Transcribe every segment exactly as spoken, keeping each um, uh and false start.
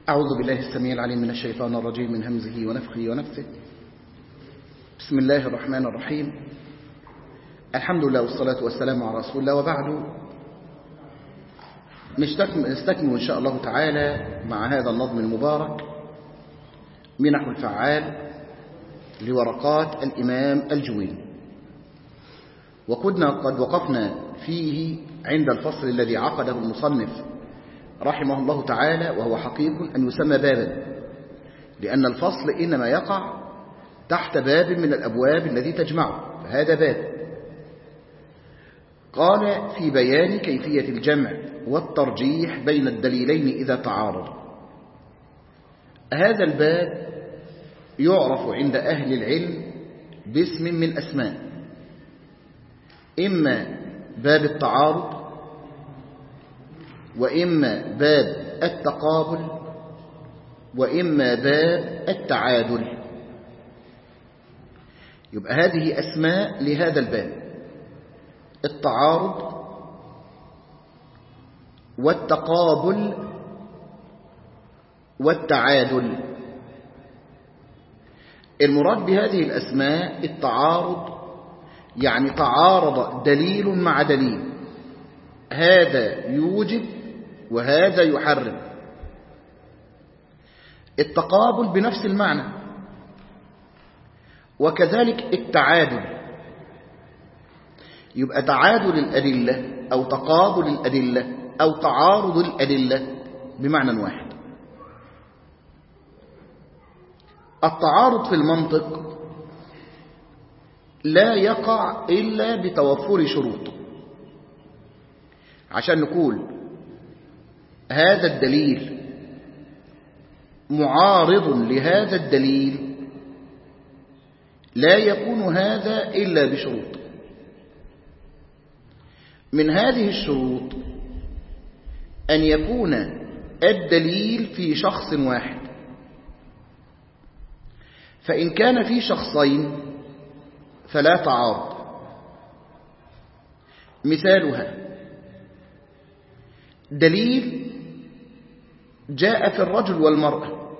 أعوذ بالله السميع العليم من الشيطان الرجيم من همزه ونفخه ونفثه. بسم الله الرحمن الرحيم. الحمد لله والصلاة والسلام على رسول الله، وبعد نستكمل إن شاء الله تعالى مع هذا النظم المبارك منح الفعال لورقات الإمام الجويني، وكنا قد وقفنا فيه عند الفصل الذي عقده المصنف رحمه الله تعالى، وهو حقيق أن يسمى بابا، لأن الفصل إنما يقع تحت باب من الأبواب الذي تجمعه، فهذا باب. قال في بيان كيفية الجمع والترجيح بين الدليلين إذا تعارض. هذا الباب يعرف عند أهل العلم باسم من أسماء، إما باب التعارض، وإما باب التقابل، وإما باب التعادل. يبقى هذه أسماء لهذا الباب: التعارض والتقابل والتعادل. المراد بهذه الأسماء التعارض، يعني تعارض دليل مع دليل، هذا يوجب وهذا يحرم. التقابل بنفس المعنى، وكذلك التعادل. يبقى تعادل الأدلة أو تقابل الأدلة أو تعارض الأدلة بمعنى واحد. التعارض في المنطق لا يقع إلا بتوفر شروط. عشان نقول هذا الدليل معارض لهذا الدليل لا يكون هذا إلا بشروط. من هذه الشروط أن يكون الدليل في شخص واحد، فإن كان في شخصين فلا تعارض. مثالها دليل جاء في الرجل والمرأة،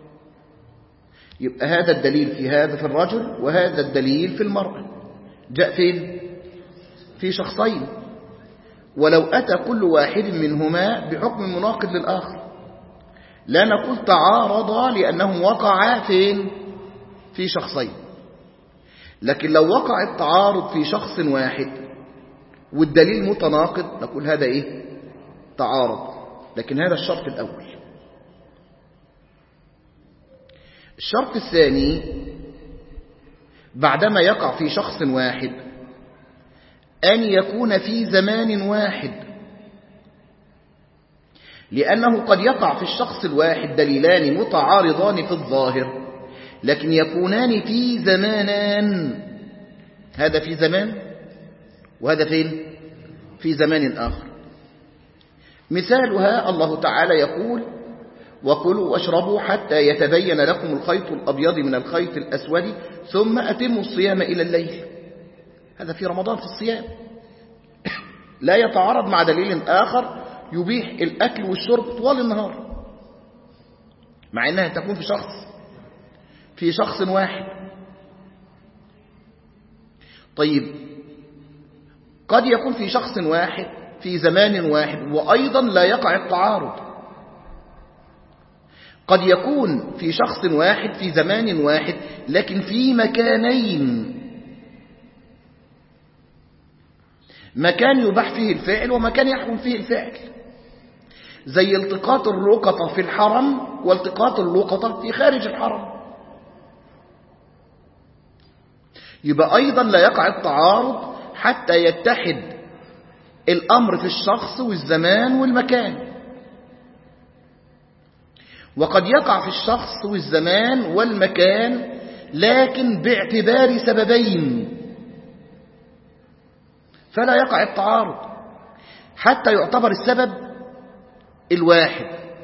يبقى هذا الدليل في هذا في الرجل وهذا الدليل في المرأة. جاء فين؟ في شخصين، ولو أتى كل واحد منهما بحكم مناقض للآخر لا نقول تعارضا لأنهم وقعا فين؟ في شخصين. لكن لو وقع التعارض في شخص واحد والدليل متناقض نقول هذا إيه؟ تعارض. لكن هذا الشرط الأول. الشرط الثاني بعدما يقع في شخص واحد أن يكون في زمان واحد، لأنه قد يقع في الشخص الواحد دليلان متعارضان في الظاهر لكن يكونان في زمانان، هذا في زمان وهذا فين؟ في زمان آخر. مثالها الله تعالى يقول: وكلوا واشربوا حتى يتبين لكم الخيط الأبيض من الخيط الأسود ثم أتموا الصيام إلى الليل. هذا في رمضان في الصيام، لا يتعارض مع دليل آخر يبيح الأكل والشرب طوال النهار، مع أنها تكون في شخص في شخص واحد. طيب قد يكون في شخص واحد في زمان واحد وأيضا لا يقع التعارض. قد يكون في شخص واحد في زمان واحد لكن في مكانين، مكان يباح فيه الفعل ومكان يحرم فيه الفعل، زي التقاط اللقطة في الحرم والتقاط اللقطة في خارج الحرم. يبقى أيضا لا يقع التعارض حتى يتحد الأمر في الشخص والزمان والمكان. وقد يقع في الشخص والزمان والمكان لكن باعتبار سببين، فلا يقع التعارض حتى يعتبر السبب الواحد.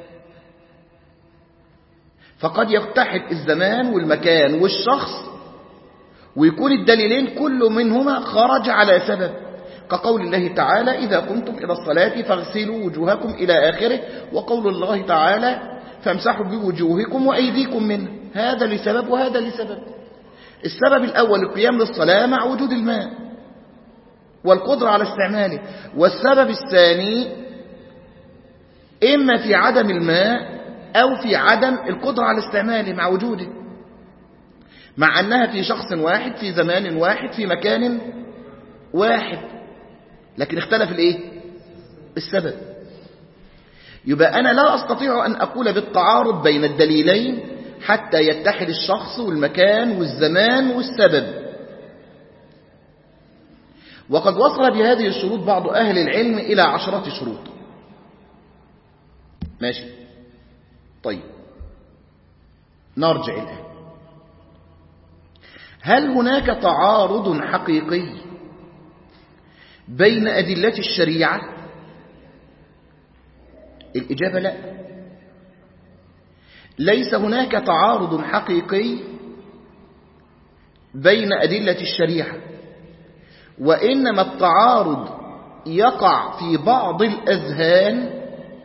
فقد يتحد الزمان والمكان والشخص ويكون الدليلين كل منهما خرج على سبب، كقول الله تعالى: إذا قمتم إلى الصلاة فاغسلوا وجوهكم إلى آخره، وقول الله تعالى: فامسحوا بوجوهكم وأيديكم منه، هذا لسبب وهذا لسبب. السبب الأول القيام للصلاة مع وجود الماء والقدرة على استعماله، والسبب الثاني إما في عدم الماء أو في عدم القدرة على استعماله مع وجوده، مع أنها في شخص واحد في زمان واحد في مكان واحد، لكن اختلف الإيه؟ السبب. يبقى أنا لا أستطيع أن أقول بالتعارض بين الدليلين حتى يتحد الشخص والمكان والزمان والسبب. وقد وصل بهذه الشروط بعض أهل العلم إلى عشرة شروط. ماشي؟ طيب نرجع الآن. هل هناك تعارض حقيقي بين أدلة الشريعة؟ الإجابة لا، ليس هناك تعارض حقيقي بين أدلة الشريعة، وإنما التعارض يقع في بعض الأذهان،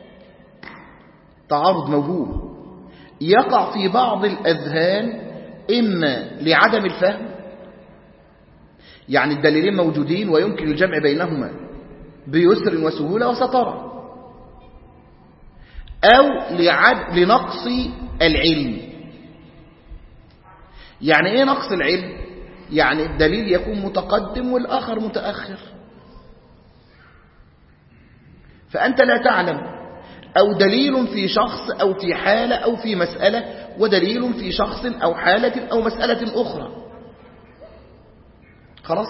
تعارض موهوم يقع في بعض الأذهان إما لعدم الفهم، يعني الدليلين موجودين ويمكن الجمع بينهما بيسر وسهولة وسطرة، أو لعد لنقص العلم. يعني إيه نقص العلم؟ يعني الدليل يكون متقدم والآخر متأخر، فأنت لا تعلم، أو دليل في شخص أو في حالة أو في مسألة، ودليل في شخص أو حالة أو مسألة أخرى. خلاص؟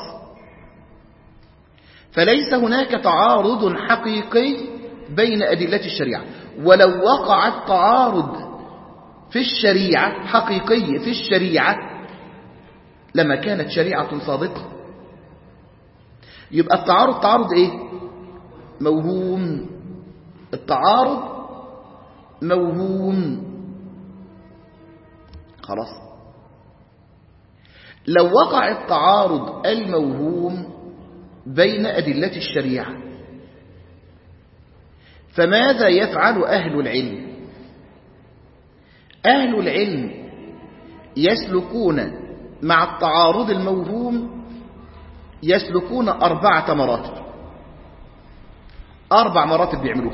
فليس هناك تعارض حقيقي بين أدلة الشريعة. ولو وقع التعارض في الشريعة حقيقي في الشريعة لما كانت شريعة صادقة. يبقى التعارض تعارض إيه؟ موهوم. التعارض موهوم. خلاص؟ لو وقع التعارض الموهوم بين أدلة الشريعة فماذا يفعل أهل العلم؟ أهل العلم يسلكون مع التعارض الموهوم يسلكون أربعة مراتب. أربع مراتب بيعملوها.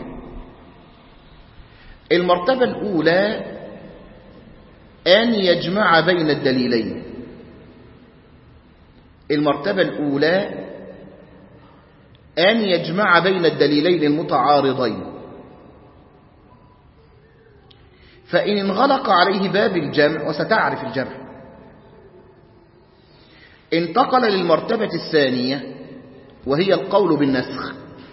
المرتبة الأولى أن يجمع بين الدليلين. المرتبة الأولى أن يجمع بين الدليلين المتعارضين، فإن انغلق عليه باب الجمع، وستعرف الجمع، انتقل للمرتبة الثانية وهي القول بالنسخ.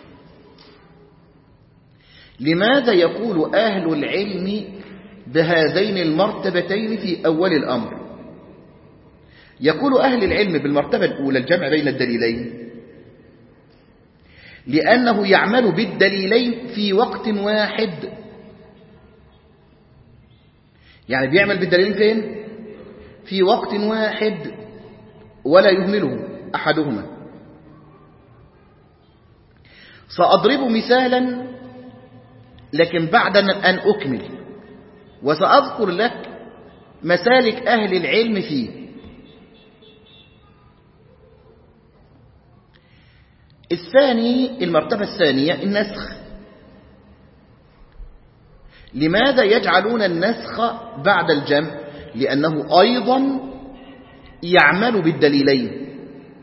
لماذا يقول أهل العلم بهذين المرتبتين في أول الأمر؟ يقول أهل العلم بالمرتبة الأولى الجمع بين الدليلين لأنه يعمل بالدليلين في وقت واحد. يعني بيعمل بالدليلين فين؟ في وقت واحد ولا يهمله أحدهما. سأضرب مثالا لكن بعد أن أكمل، وسأذكر لك مسالك أهل العلم فيه. الثاني المرتبة الثانية النسخ. لماذا يجعلون النسخ بعد الجمع؟ لأنه أيضا يعمل بالدليلين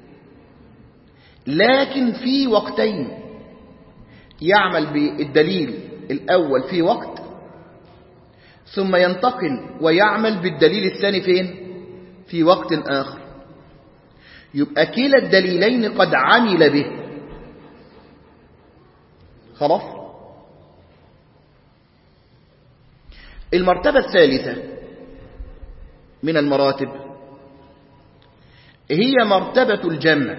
لكن في وقتين. يعمل بالدليل الأول في وقت ثم ينتقل ويعمل بالدليل الثاني فين؟ في وقت آخر. يبقى كلا الدليلين قد عمل به. خلاص؟ المرتبة الثالثة من المراتب هي مرتبة الجمع.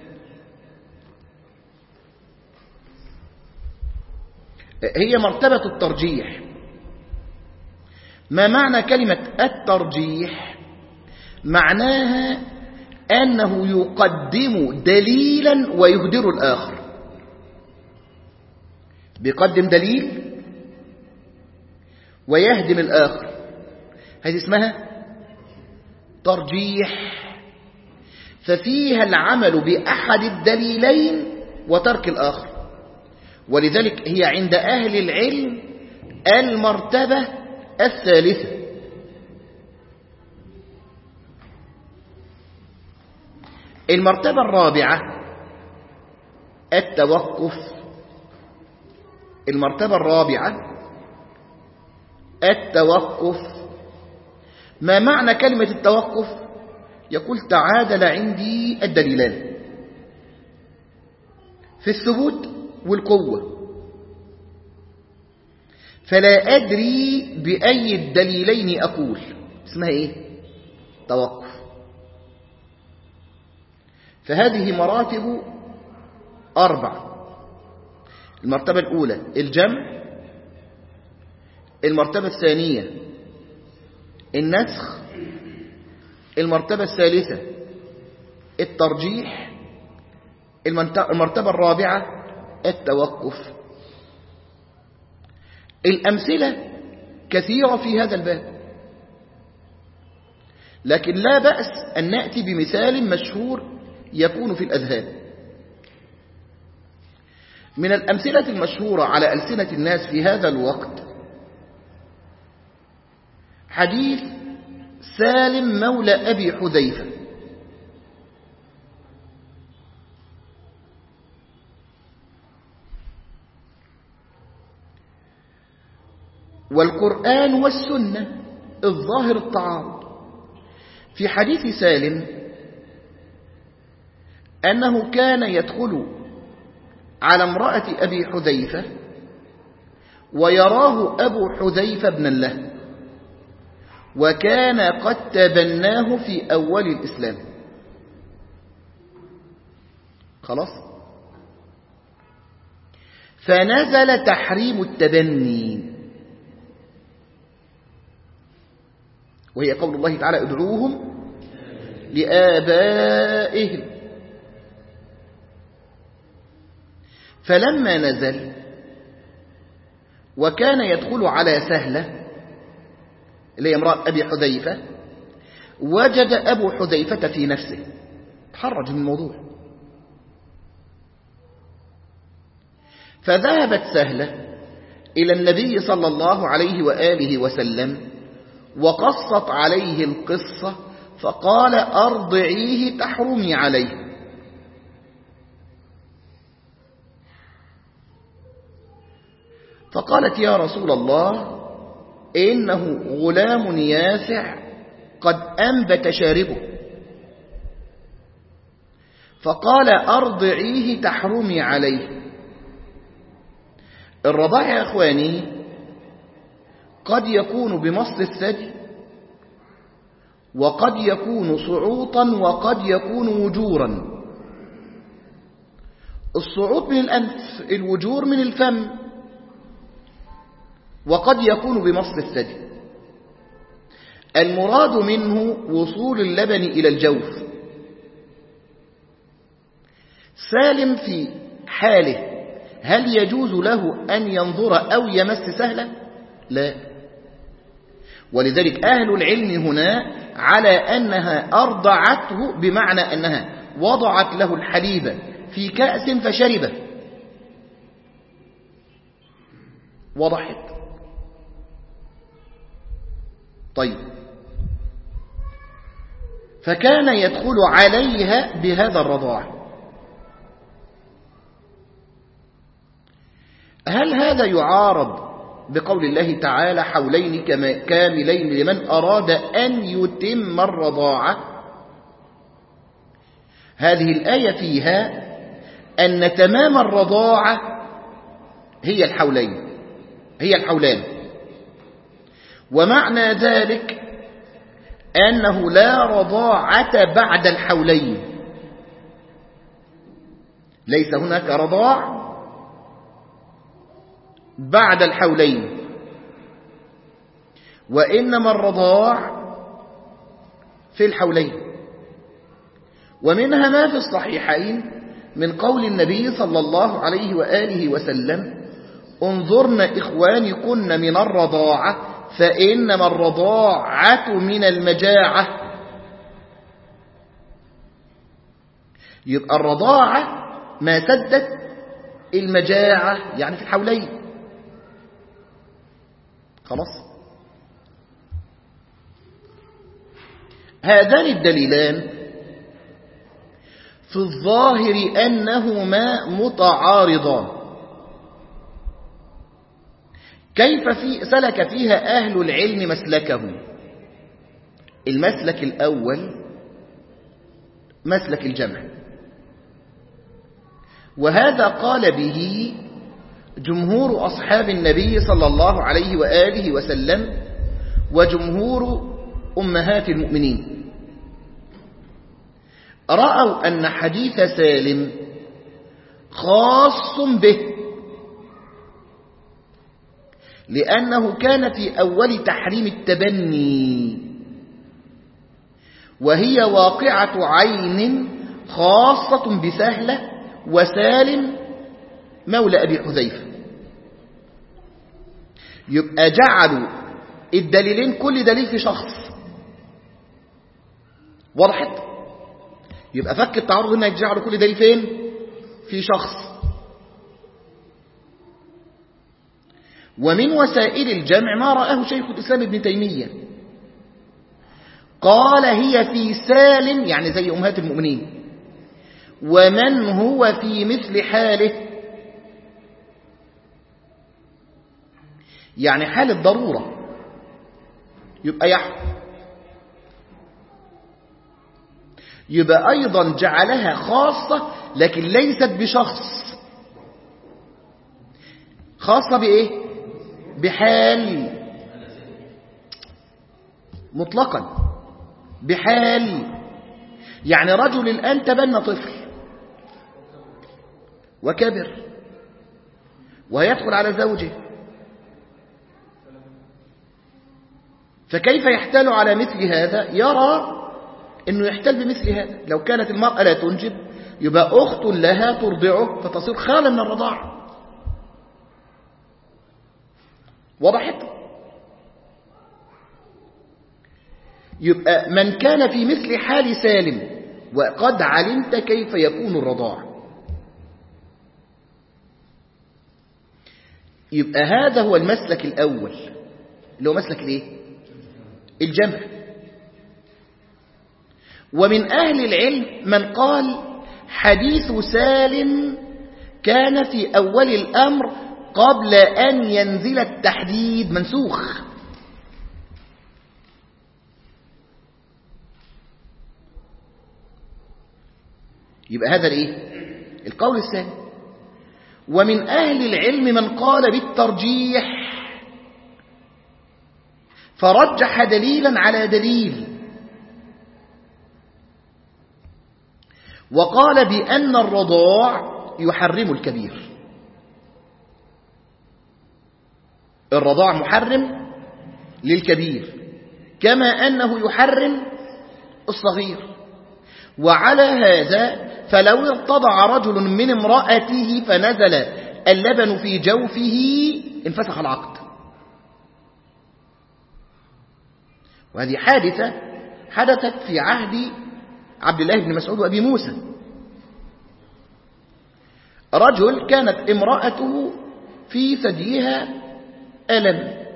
هي مرتبة الترجيح. ما معنى كلمة الترجيح؟ معناها أنه يقدم دليلا ويهدر الآخر. بيقدم دليل ويهدم الآخر، هذه اسمها ترجيح، ففيها العمل بأحد الدليلين وترك الآخر، ولذلك هي عند أهل العلم المرتبة الثالثة. المرتبة الرابعة التوقف. المرتبة الرابعة التوقف. ما معنى كلمة التوقف؟ يقول تعادل عندي الدليلان في الثبوت والقوة، فلا أدري بأي الدليلين أقول، اسمها إيه؟ توقف. فهذه مراتب أربع. المرتبة الأولى الجمع، المرتبة الثانية النسخ، المرتبة الثالثة الترجيح، المرتبة الرابعة التوقف. الأمثلة كثيرة في هذا الباب، لكن لا بأس أن نأتي بمثال مشهور يكون في الأذهان. من الأمثلة المشهورة على ألسنة الناس في هذا الوقت حديث سالم مولى أبي حذيفة. والقرآن والسنة الظاهر التعارض. في حديث سالم أنه كان يدخل على امرأة أبي حذيفة ويراه أبو حذيفة ابنا له، وكان قد تبناه في أول الإسلام. خلاص، فنزل تحريم التبني، وهي قول الله تعالى ادعوهم لآبائهم. فلما نزل وكان يدخل على سهلة اللي هي امرأة أبي حذيفة، وجد أبو حذيفة في نفسه تحرج من الموضوع، فذهبت سهلة إلى النبي صلى الله عليه وآله وسلم وقصت عليه القصة، فقال أرضعيه تحرمي عليه. فقالت يا رسول الله إنه غلام يافع قد أنبت شاربه. فقال أرضعيه تحرمي عليه. الرضاع يا أخواني قد يكون بمصل الثدي، وقد يكون صعوطا، وقد يكون وجورا. الصعوط من الأنف، الوجور من الفم، وقد يكون بمصل الثدي. المراد منه وصول اللبن إلى الجوف. سالم في حاله هل يجوز له أن ينظر أو يمس سهلة؟ لا. ولذلك أهل العلم هنا على أنها أرضعته، بمعنى أنها وضعت له الحليب في كأس فشربه. وضحت؟ طيب، فكان يدخل عليها بهذا الرضاع. هل هذا يعارض بقول الله تعالى حولين كاملين لمن أراد أن يتم الرضاعة؟ هذه الآية فيها أن تمام الرضاعة هي الحولين، هي الحولان، ومعنى ذلك أنه لا رضاعة بعد الحولين. ليس هناك رضاع بعد الحولين، وإنما الرضاع في الحولين. ومنها ما في الصحيحين من قول النبي صلى الله عليه وآله وسلم انظرن إخوانكن من الرضاعة فإنما الرضاعة من المجاعة. يبقى الرضاعة ما سدت المجاعة يعني في الحولين. خلاص. هذان الدليلان في الظاهر أنهما متعارضان. كيف في سلك فيها أهل العلم مسلكه؟ المسلك الأول مسلك الجمع، وهذا قال به جمهور أصحاب النبي صلى الله عليه وآله وسلم وجمهور أمهات المؤمنين. رأوا أن حديث سالم خاص به، لأنه كان في أول تحريم التبني، وهي واقعة عين خاصة بسهلة وسالم مولى أبي حذيفة. يبقى جعلوا الدليلين كل دليل في شخص. وضحت؟ يبقى فك التعارض انك جعلوا كل دليل فين؟ في شخص. ومن وسائل الجمع ما رآه شيخ الإسلام ابن تيمية، قال هي في سالم يعني زي أمهات المؤمنين ومن هو في مثل حاله، يعني حال الضرورة يبقى يحكم. يبقى أيضا جعلها خاصة لكن ليست بشخص، خاصة بإيه؟ بحال مطلقا، بحال. يعني رجل الآن تبنى طفل وكبر ويدخل على زوجه، فكيف يحتال على مثل هذا؟ يرى أنه يحتال بمثل هذا. لو كانت المرأة لا تنجب يبقى أخت لها ترضعه فتصير خالة من الرضاعة. وضحت؟ يبقى من كان في مثل حال سالم وقد علمت كيف يكون الرضاع، يبقى هذا هو المسلك الأول اللي هو مسلك الايه؟ الجمع. ومن أهل العلم من قال حديث سالم كان في أول الأمر قبل أن ينزل التحديد، منسوخ. يبقى هذا الايه؟ القول الثاني. ومن أهل العلم من قال بالترجيح فرجح دليلا على دليل، وقال بأن الرضاع يحرم الكبير. الرضاع محرم للكبير كما أنه يحرم الصغير. وعلى هذا فلو ارتضع رجل من امرأته فنزل اللبن في جوفه انفسخ العقد. وهذه حادثة حدثت في عهد عبد الله بن مسعود وأبي موسى. رجل كانت امرأته في ثديها ألم،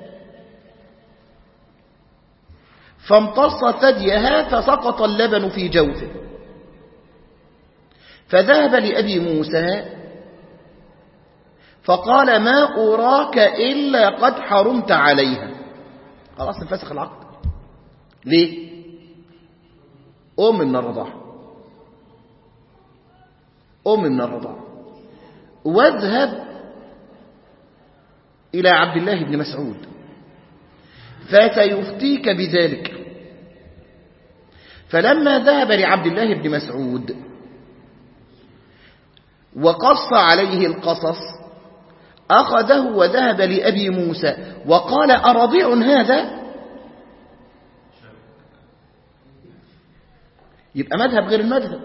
فامتص ثديها فسقط اللبن في جوفه، فذهب لأبي موسى فقال ما أراك إلا قد حرمت عليها. خلاص انفسخ العقد. ليه؟ أم من الرضاعة، أم من الرضاعة. واذهب إلى عبد الله بن مسعود فسيفتيك بذلك. فلما ذهب لعبد الله بن مسعود وقص عليه القصص أخذه وذهب لأبي موسى وقال أرضيع هذا؟ يبقى مذهب غير المذهب،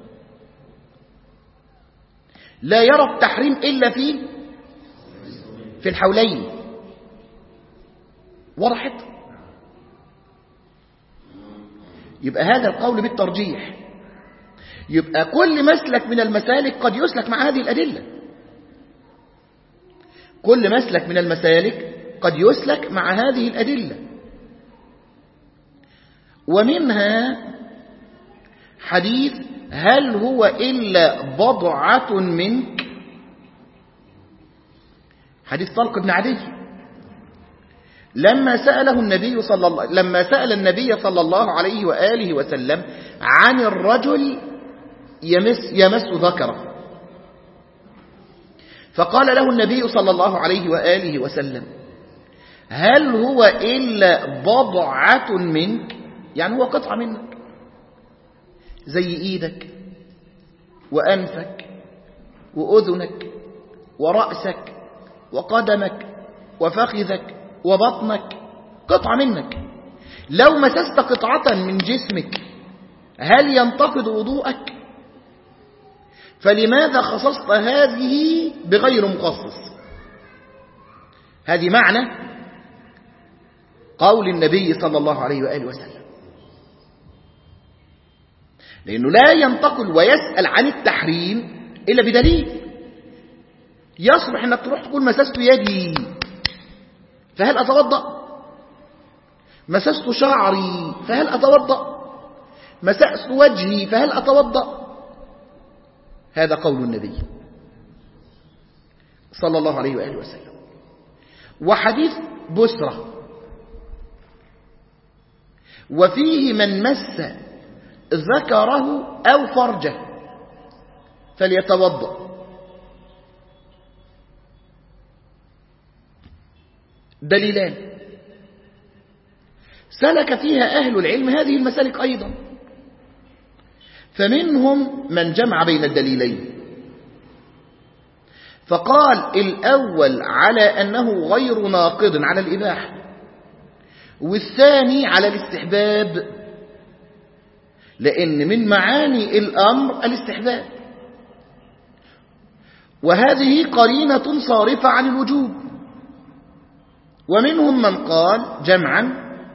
لا يرى التحريم إلا في في الحولين. وضحت؟ يبقى هذا القول بالترجيح. يبقى كل مسلك من المسالك قد يسلك مع هذه الأدلة، كل مسلك من المسالك قد يسلك مع هذه الأدلة. ومنها حديث هل هو إلا بضعة منك، حديث طلق بن عدي لما سأله النبي صلى الله لما سأل النبي صلى الله عليه وآله وسلم عن الرجل يمس يمس ذكره، فقال له النبي صلى الله عليه وآله وسلم هل هو إلا بضعة منك، يعني هو قطعة منك زي إيدك وأنفك وأذنك ورأسك وقدمك وفخذك وبطنك، قطعة منك. لو مسست قطعة من جسمك هل ينتقض وضوءك؟ فلماذا خصصت هذه بغير مخصص؟ هذه معنى قول النبي صلى الله عليه وآله وسلم، لأنه لا ينتقل ويسأل عن التحريم إلا بدليل. يصلح أنك تروح تقول مسست يدي فهل أتوضأ؟ مسست شعري فهل أتوضأ؟ مسست وجهي فهل أتوضأ؟ هذا قول النبي صلى الله عليه وآله وسلم. وحديث بسرة وفيه من مس ذكره أو فرجه فليتوضأ. دليلان سلك فيها أهل العلم هذه المسالك أيضا، فمنهم من جمع بين الدليلين فقال الأول على أنه غير ناقض على الإباحة، والثاني على الاستحباب، لأن من معاني الأمر الاستحباب، وهذه قرينة صارفة عن الوجوب. ومنهم من قال جمعا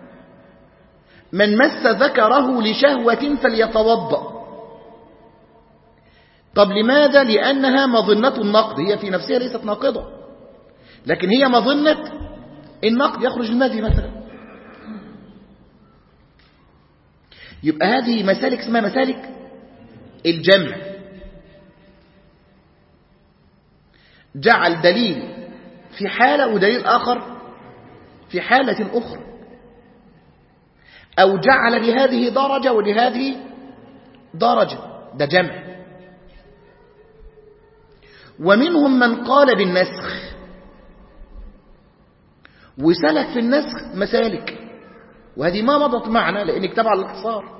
من مس ذكره لشهوة فليتوضأ. طب لماذا؟ لأنها مظنة النقض، هي في نفسها ليست ناقضة لكن هي مظنة النقض، يخرج المذي مثلا. يبقى هذه مسالك اسمها مسالك الجمع، جعل دليل في حالة ودليل آخر في حالة أخرى، أو جعل لهذه درجة ولهذه درجة، ده جمع. ومنهم من قال بالنسخ وسلك في النسخ مسالك، وهذه ما مضت معنا لأن تبع الاختصار.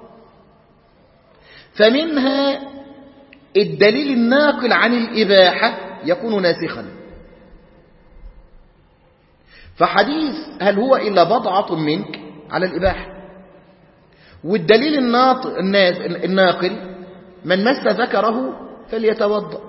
فمنها الدليل الناقل عن الإباحة يكون ناسخا، فحديث هل هو إلا بضعة منك على الإباحة، والدليل الناقل من مس ذكره فليتوضأ،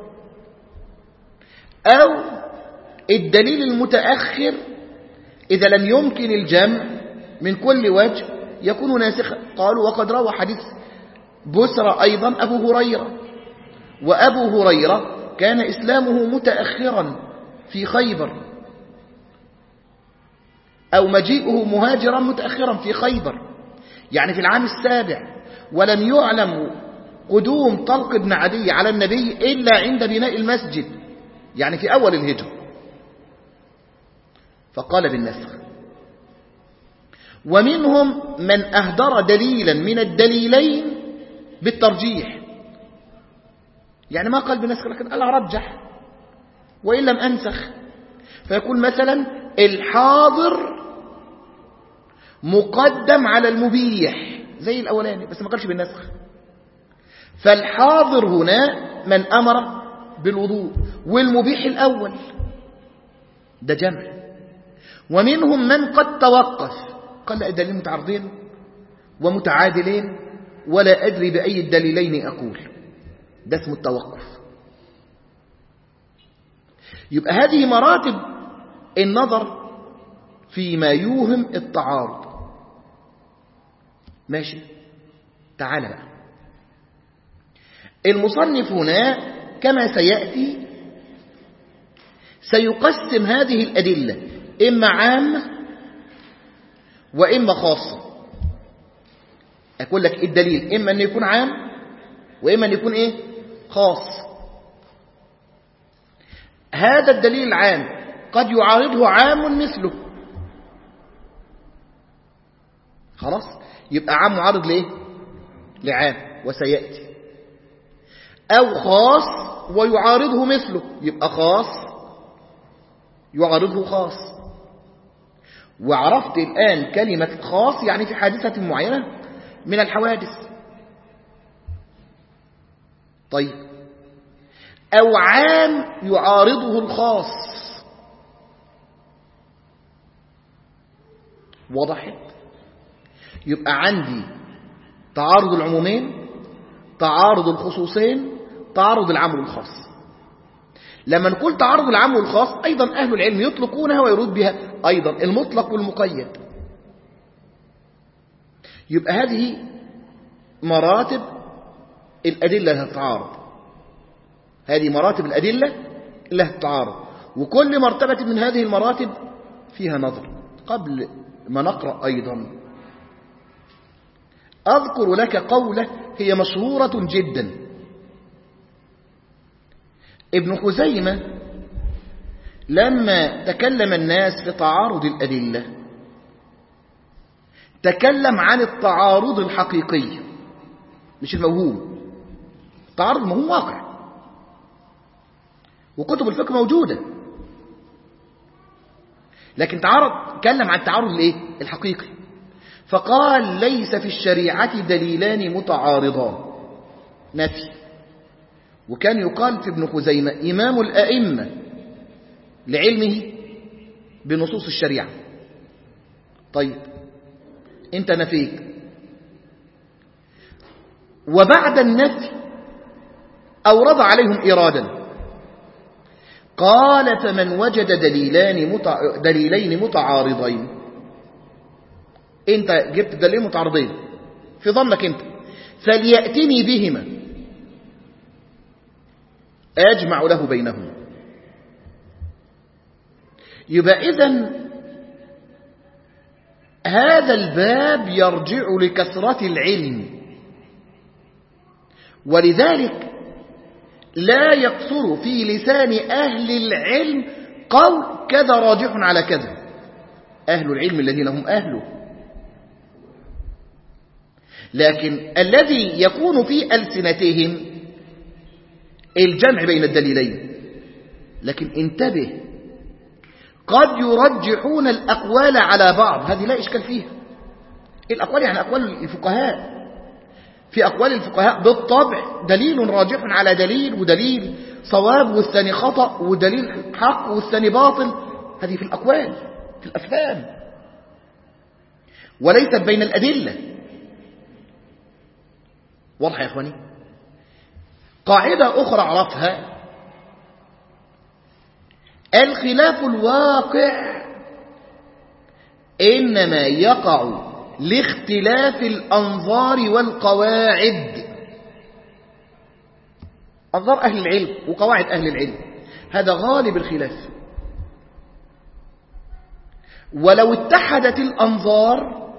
أو الدليل المتأخر إذا لم يمكن الجمع من كل وجه يكون ناسخا. قالوا وقد روى حديث بسرى أيضا أبو هريرة، وأبو هريرة كان إسلامه متأخرا في خيبر، أو مجيئه مهاجرا متأخرا في خيبر، يعني في العام السابع، ولم يعلم قدوم طلق بن عدي على النبي إلا عند بناء المسجد، يعني في أول الهجرة، فقال بالنسخ. ومنهم من أهدر دليلا من الدليلين بالترجيح، يعني ما قال بالنسخ لكن قال أرجح وإن لم أنسخ، فيكون مثلا الحاضر مقدم على المبيح زي الأولاني بس ما قالش بالنسخ، فالحاضر هنا من أمر بالوضوء والمبيح الأول، ده جمع. ومنهم من قد توقف قال لا، الدليلين متعارضين ومتعادلين ولا أدري بأي الدليلين أقول، ده اسمه التوقف. يبقى هذه مراتب النظر فيما يوهم التعارض. ماشي، تعال بقى. المصنف هنا كما سيأتي سيقسم هذه الأدلة إما عامة وإما خاصة. أقول لك الدليل إما أن يكون عام وإما أن يكون إيه؟ خاص. هذا الدليل العام قد يعارضه عام مثله، خلاص، يبقى عام معارض ليه؟ لعام وسيأتي. أو خاص ويعارضه مثله، يبقى خاص يعارضه خاص. وعرفت الآن كلمة خاص يعني في حادثة معينة من الحوادث. طيب، أو عام يعارضه الخاص. وضحت؟ يبقى عندي تعارض العمومين، تعارض الخصوصين، تعارض العام والخاص. لما نقول تعارض العام والخاص أيضا أهل العلم يطلقونها ويرود بها أيضا المطلق والمقيد. يبقى هذه مراتب الأدلة لها التعارض، هذه مراتب الأدلة لها التعارض، وكل مرتبة من هذه المراتب فيها نظر. قبل ما نقرأ أيضا أذكر لك قولة هي مشهورة جدا. ابن خزيمة لما تكلم الناس في تعارض الأدلة تكلم عن التعارض الحقيقي مش الموهوم. التعارض الموهوم واقع وكتب الفقه موجودة، لكن تعارض تكلم عن التعارض الايه؟ الحقيقي. فقال ليس في الشريعة دليلان متعارضان، نفي. وكان يقال في ابن خزيمة إمام الأئمة لعلمه بنصوص الشريعة. طيب انت نفيت، وبعد النفي أورد عليهم إرادا. قال فمن وجد دليلان متع... دليلين متعارضين، انت جبت دليلين متعارضين في ظنك انت، فليأتني بهما أجمع له بينهما. يبقى إذن هذا الباب يرجع لكثرة العلم، ولذلك لا يقصر في لسان أهل العلم قول كذا راجح على كذا، أهل العلم الذين هم أهله. لكن الذي يكون في ألسنتهم الجمع بين الدليلين. لكن انتبه، قد يرجحون الأقوال على بعض، هذه لا إشكال فيها. الأقوال يعني أقوال الفقهاء، في أقوال الفقهاء بالطبع دليل راجح على دليل، ودليل صواب والثاني خطأ، ودليل حق والثاني باطل. هذه في الأقوال في الأفهام، وليست بين الأدلة. واضح يا إخواني؟ قاعدة أخرى عرفها، الخلاف الواقع إنما يقع لاختلاف الأنظار والقواعد. أنظار أهل العلم وقواعد أهل العلم، هذا غالب الخلاف. ولو اتحدت الأنظار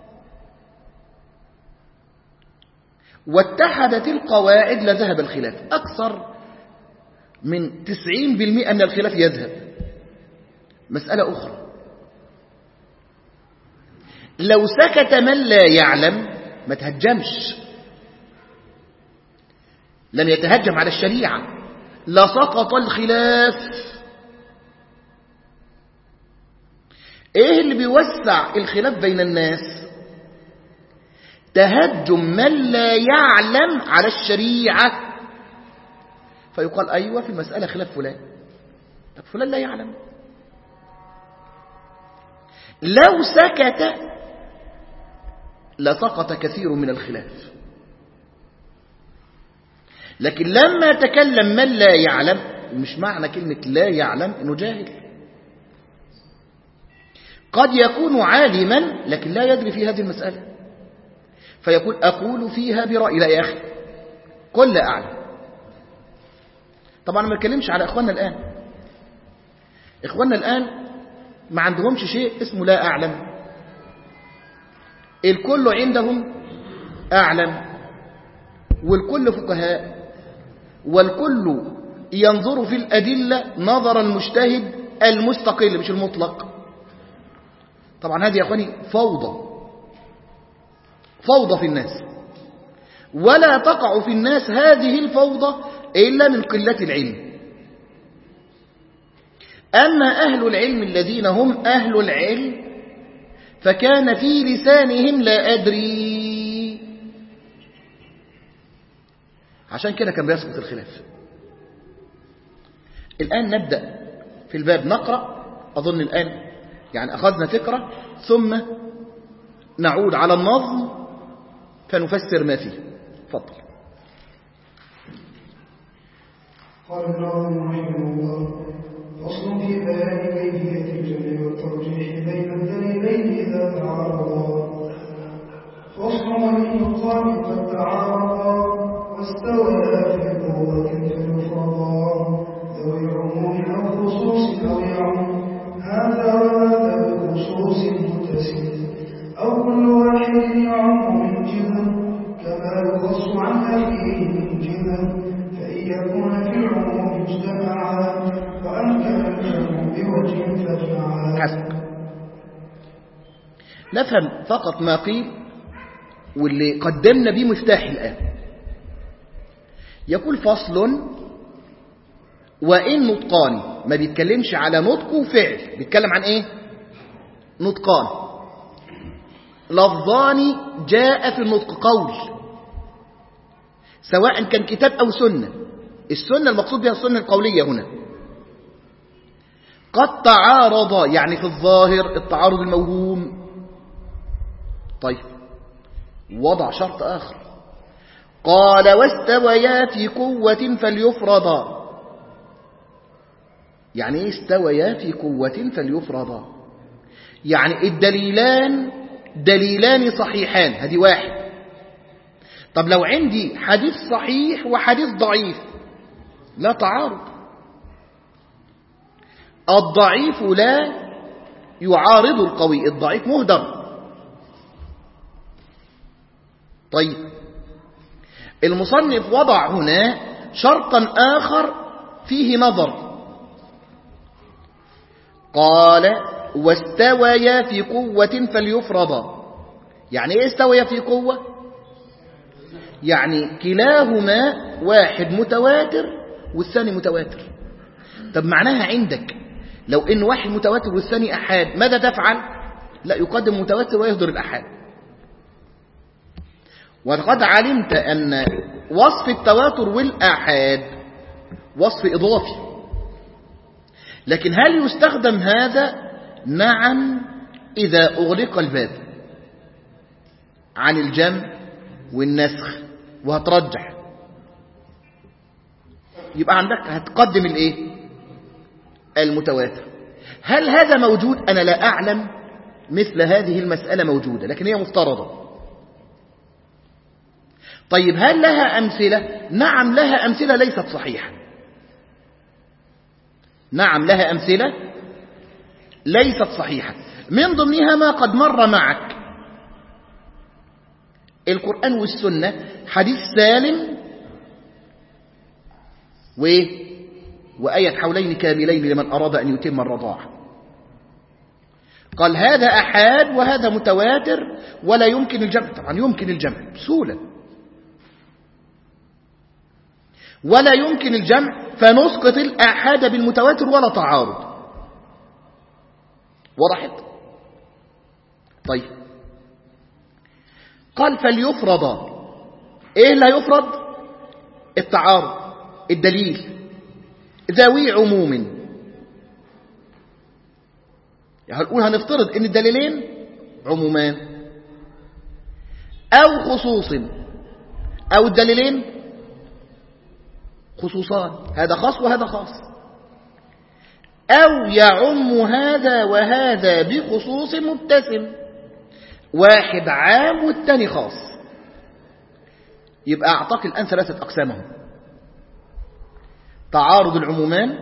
واتحدت القواعد لذهب الخلاف. أكثر من تسعين بالمئة أن الخلاف يذهب. مسألة أخرى، لو سكت من لا يعلم ما تهجمش، لم يتهجم على الشريعة، لسقط الخلاف. ايه اللي بيوسع الخلاف بين الناس؟ تهجم من لا يعلم على الشريعة، فيقال أيوة في المسألة خلاف فلان. طب فلان لا يعلم. لو سكت لسقط كثير من الخلاف. لكن لما تكلم من لا يعلم، مش معنى كلمة لا يعلم إنه جاهل. قد يكون عالما لكن لا يدري في هذه المسألة، فيقول أقول فيها برأي. لا يا أخي، قل لا أعلم. طبعا ما نتكلمش على إخواننا الآن. إخواننا الآن ما عندهمش شيء اسمه لا أعلم، الكل عندهم أعلم، والكل فقهاء، والكل ينظر في الأدلة نظر المجتهد المستقل مش المطلق. طبعا هذه يا أخواني فوضى فوضى في الناس، ولا تقع في الناس هذه الفوضى إلا من قلة العلم. أما أهل العلم الذين هم أهل العلم فكان في لسانهم لا أدري، عشان كده كان بيسقط الخلاف. الآن نبدأ في الباب نقرأ، أظن الآن يعني أخذنا فكرة، ثم نعود على النظم فنفسر ما فيه. تفضل. قال الناظم رحمه الله: فصل في بيان كيفية الجمع والترجيح بين الدليلين إذا تعارضا. فصل والنطقان قد تعارضا واستويا في قوة فيفرضا، ذوي عموم أو خصوص أو يعم هذا وهذا بخصوص متسم، أو كل واحد يعم من جهة كما يخص عن أخيه من جهة، فإن يكون في العموم اجتمعا وأمكن الجمع بوجه فجمعا. حسن. نفهم فقط ما قيل واللي قدمنا به مفتاح الآن. يقول فصل وإن نطقان، ما بيتكلمش على نطق وفعل، بيتكلم عن إيه؟ نطقان، لفظان جاء في النطق قول، سواء كان كتاب أو سنة. السنة المقصود بها السنة القولية هنا. قد تعارضا يعني في الظاهر التعارض الموهوم. طيب وضع شرط آخر، قال واستويا في قوة فليفرضا. يعني ايه استويا في قوة فليفرضا؟ يعني الدليلان دليلان صحيحان، هذه واحد. طب لو عندي حديث صحيح وحديث ضعيف لا تعارض، الضعيف لا يعارض القوي، الضعيف مهدر. طيب المصنف وضع هنا شرطا آخر فيه نظر، قال واستويا في قوة فليفرضا. يعني ايه استويا في قوة؟ يعني كلاهما واحد متواتر والثاني متواتر. طب معناها عندك لو ان واحد متواتر والثاني احاد ماذا تفعل؟ لا، يقدم متواتر ويهدر الاحاد. وقد علمت ان وصف التواتر والاحاد وصف اضافي، لكن هل يستخدم هذا؟ نعم، اذا اغلق الباب عن الجمع والنسخ وهترجح، يبقى عندك هتقدم الايه؟ المتواتر. هل هذا موجود؟ انا لا اعلم مثل هذه المسألة موجودة، لكن هي مفترضة. طيب هل لها أمثلة؟ نعم لها أمثلة ليست صحيحة. نعم لها أمثلة ليست صحيحة، من ضمنها ما قد مر معك، القرآن والسنة، حديث سالم و وآية حولين كاملين لمن أراد أن يتم الرضاعة. قال هذا أحاد وهذا متواتر ولا يمكن الجمع. طبعا يمكن الجمع بسهولة، ولا يمكن الجمع فنسقط الآحاد بالمتواتر ولا تعارض. وضحت؟ طيب قال فليفرض. ايه اللي هيفرض؟ التعارض، الدليل ذوي عموم. يعني هنقول هنفترض ان الدليلين عمومان، او خصوص، او أو يعم هذا وهذا بخصوص متسم، واحد عام والتاني خاص. يبقى أعطاك الآن ثلاثة أقسامهم: تعارض العمومان،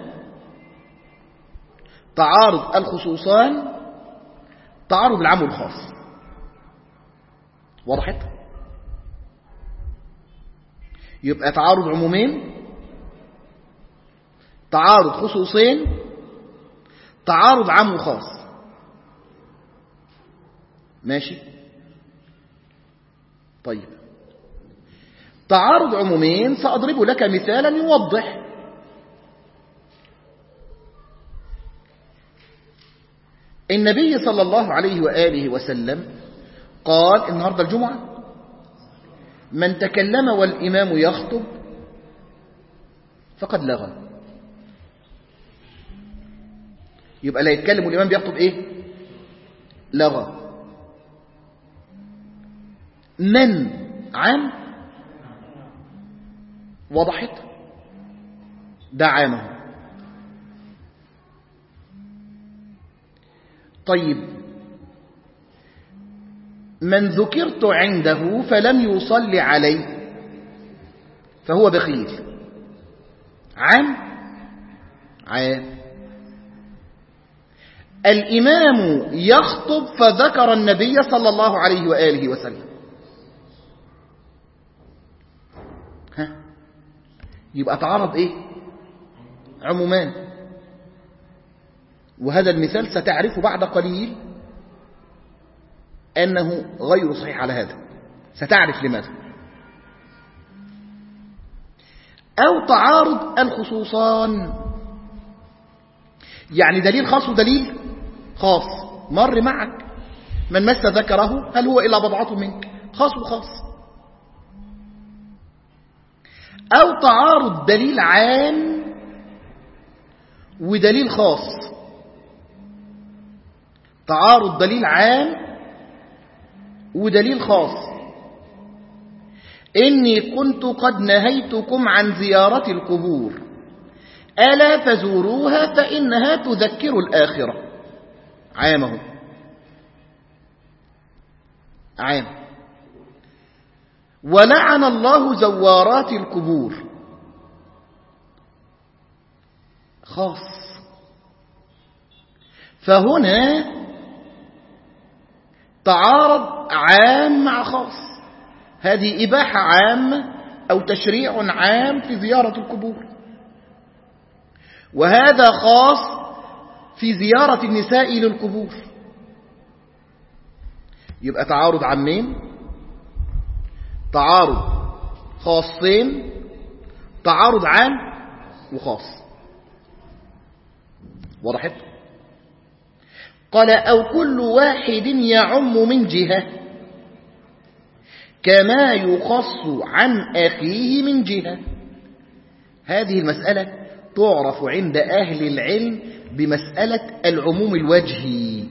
تعارض الخصوصان، تعارض العام والخاص. وضحت؟ يبقى تعارض عمومين، تعارض خصوصين، تعارض عام وخاص. ماشي؟ طيب، تعارض عمومين سأضرب لك مثالا يوضح. النبي صلى الله عليه وآله وسلم قال النهاردة الجمعة: من تكلم والإمام يخطب فقد لغى. يبقى لا يتكلم والإمام بيخطب إيه؟ لغى. من عام؟ وضحت؟ ده عامه. طيب، من ذكرت عنده فلم يصلي عليه فهو بخيل. عام؟ عام. الإمام يخطب فذكر النبي صلى الله عليه وآله وسلم، ها، يبقى تعارض إيه؟ عمومان. وهذا المثال ستعرفه بعد قليل أنه غير صحيح على هذا، ستعرف لماذا. أو تعارض الخصوصان، يعني دليل خاص ودليل خاص مر معك. من مس ذكره هل هو إلا بضعة منك، خاص وخاص. أو تعارض دليل عام ودليل خاص. تعارض دليل عام ودليل خاص. إني كنت قد نهيتكم عن زيارة القبور ألا فزوروها فإنها تذكر الآخرة. عامه عام. ولعن الله زوارات القبور، خاص. فهنا تعارض عام مع خاص. هذه إباحة عامة أو تشريع عام في زيارة القبور، وهذا خاص في زيارة النساء للقبور. يبقى تعارض عامين، تعارض خاصين، تعارض عام وخاص. وضحت؟ قال: أو كل واحد يعم من جهة كما يخص عن أخيه من جهة. هذه المسألة تعرف عند أهل العلم بمسألة العموم الوجهي.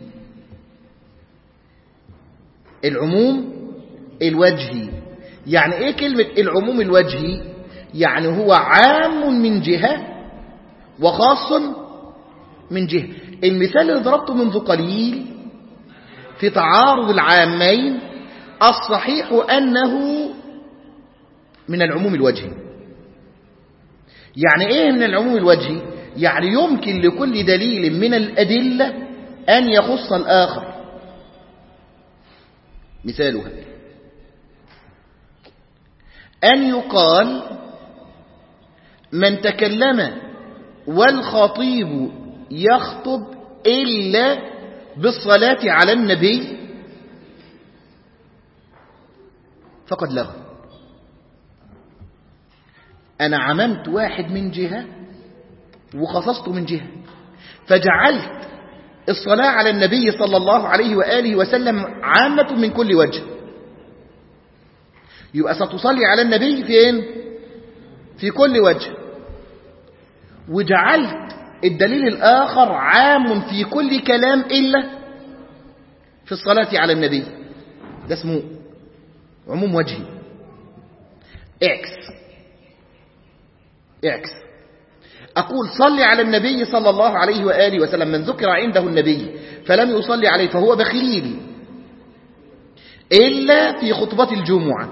العموم الوجهي يعني إيه كلمة العموم الوجهي؟ يعني هو عام من جهة وخاص من جهة. المثال اللي ضربته منذ قليل في تعارض العامين الصحيح أنه من العموم الوجهي. يعني إيه من العموم الوجهي؟ يعني يمكن لكل دليل من الأدلة أن يخص الآخر. مثالها أن يقال: من تكلم والخطيب يخطب إلا بالصلاة على النبي فقد لغى. أنا عممت واحد من جهة وخصصت من جهة، فجعلت الصلاة على النبي صلى الله عليه وآله وسلم عامة من كل وجه. يبقى ستصلي على النبي فين؟ في كل وجه. وجعلت الدليل الآخر عام في كل كلام إلا في الصلاة على النبي. ده اسمه عموم وجهي. اعكس اعكس أقول صلي على النبي صلى الله عليه وآله وسلم، من ذكر عنده النبي فلم يصلي عليه فهو بخيل، إلا في خطبة الجمعة.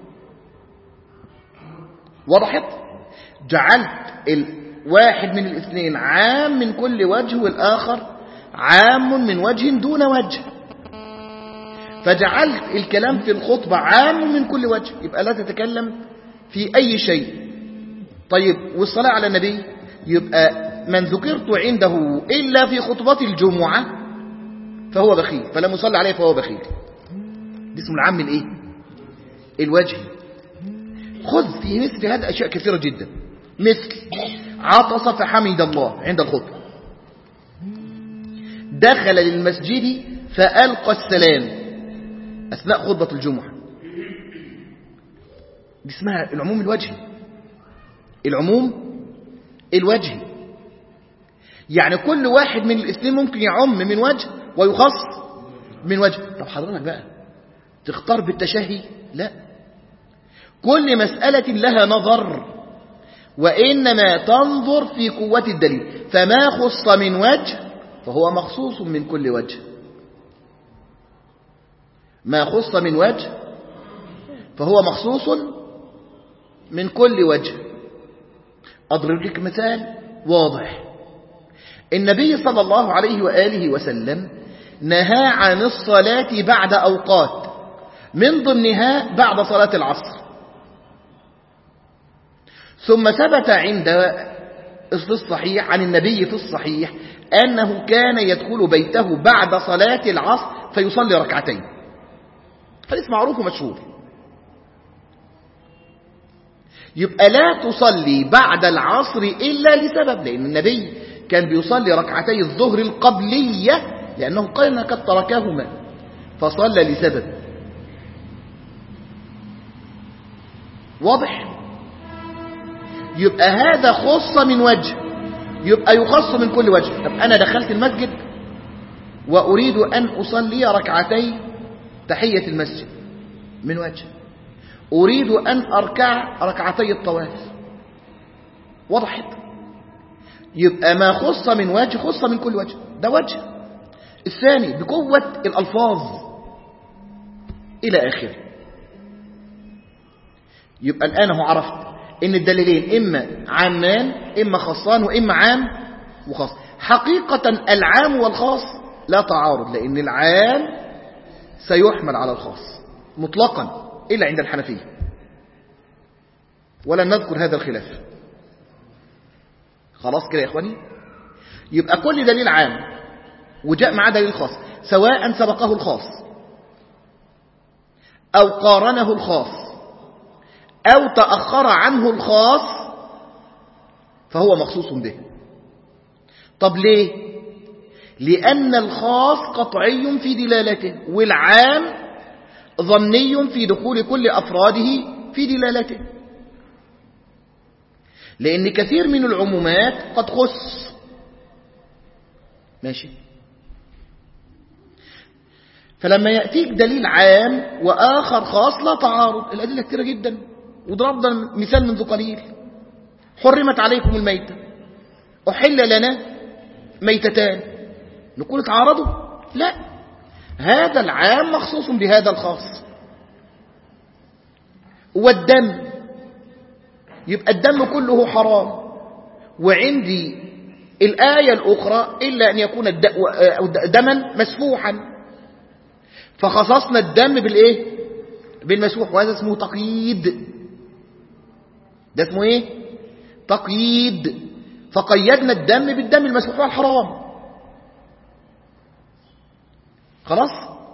وضحت؟ جعلت الواحد من الاثنين عام من كل وجه والآخر عام من وجه دون وجه، فجعلت الكلام في الخطبة عام من كل وجه، يبقى لا تتكلم في أي شيء. طيب والصلاة على النبي يبقى من ذكرت عنده إلا في خطبة الجمعة فهو بخيل، فلم يصلي عليه فهو بخيل. دي اسم العام الإيه؟ الوجه. خذ في مثل هذا أشياء كثيرة جدا، مثل عطس فحمد الله عند الخطبة، دخل للمسجد فألقى السلام أثناء خطبة الجمعة، دي اسمها العموم الوجهي. العموم الوجهي يعني كل واحد من الاثنين ممكن يعم من وجه ويخص من وجه. طب حضرتك بقى تختار بالتشهي؟ لا، كل مسألة لها نظر، وإنما تنظر في قوة الدليل، فما خص من وجه فهو مخصوص من كل وجه. ما خص من وجه فهو مخصوص من كل وجه. أضرب لك مثال واضح. النبي صلى الله عليه وآله وسلم نهى عن الصلاة بعد أوقات، من ضمنها بعد صلاة العصر. ثم ثبت عند في الصحيح عن النبي في الصحيح أنه كان يدخل بيته بعد صلاة العصر فيصلي ركعتين. حديث معروف ومشهور. يبقى لا تصلي بعد العصر إلا لسبب، لأن النبي كان بيصلي ركعتي الظهر القبلية لأنه قال قد تركهما فصلى لسبب. واضح؟ يبقى هذا خص من وجه، يبقى يخص من كل وجه. طب أنا دخلت المسجد وأريد أن أصلي ركعتي تحية المسجد، من وجه. أريد أن أركع ركعتي الطواف، وضحت؟ يبقى ما خص من وجه خص من كل وجه، ده وجه. الثاني بقوة الألفاظ إلى آخره. يبقى الآن هو عرفت إن الدليلين إما عامان إما خاصان وإما عام وخاص. حقيقة العام والخاص لا تعارض، لأن العام سيحمل على الخاص مطلقا إلا عند الحنفية، ولن نذكر هذا الخلاف. خلاص كده يا إخواني؟ يبقى كل دليل عام وجاء معاه دليل خاص، سواء سبقه الخاص أو قارنه الخاص أو تأخر عنه الخاص، فهو مخصوص به. طب ليه؟ لأن الخاص قطعي في دلالته، والعام ظني في دخول كل أفراده في دلالته. لأن كثير من العمومات قد خص. ماشي؟ فلما يأتيك دليل عام وآخر خاص لا تعارض. الأدلة كثيرة جدا، وضربنا مثال منذ قليل: حرمت عليكم الميتة، أحل لنا ميتتان. نقول تعارضوا؟ لا، هذا العام مخصوص بهذا الخاص. والدم، يبقى الدم كله حرام، وعندي الآية الأخرى إلا أن يكون دما مسفوحا، فخصصنا الدم بالإيه؟ بالمسفوح، وهذا اسمه تقييد. ده اسمه إيه؟ تقييد. فقيدنا الدم بالدم المسفوح والحرام. خلاص؟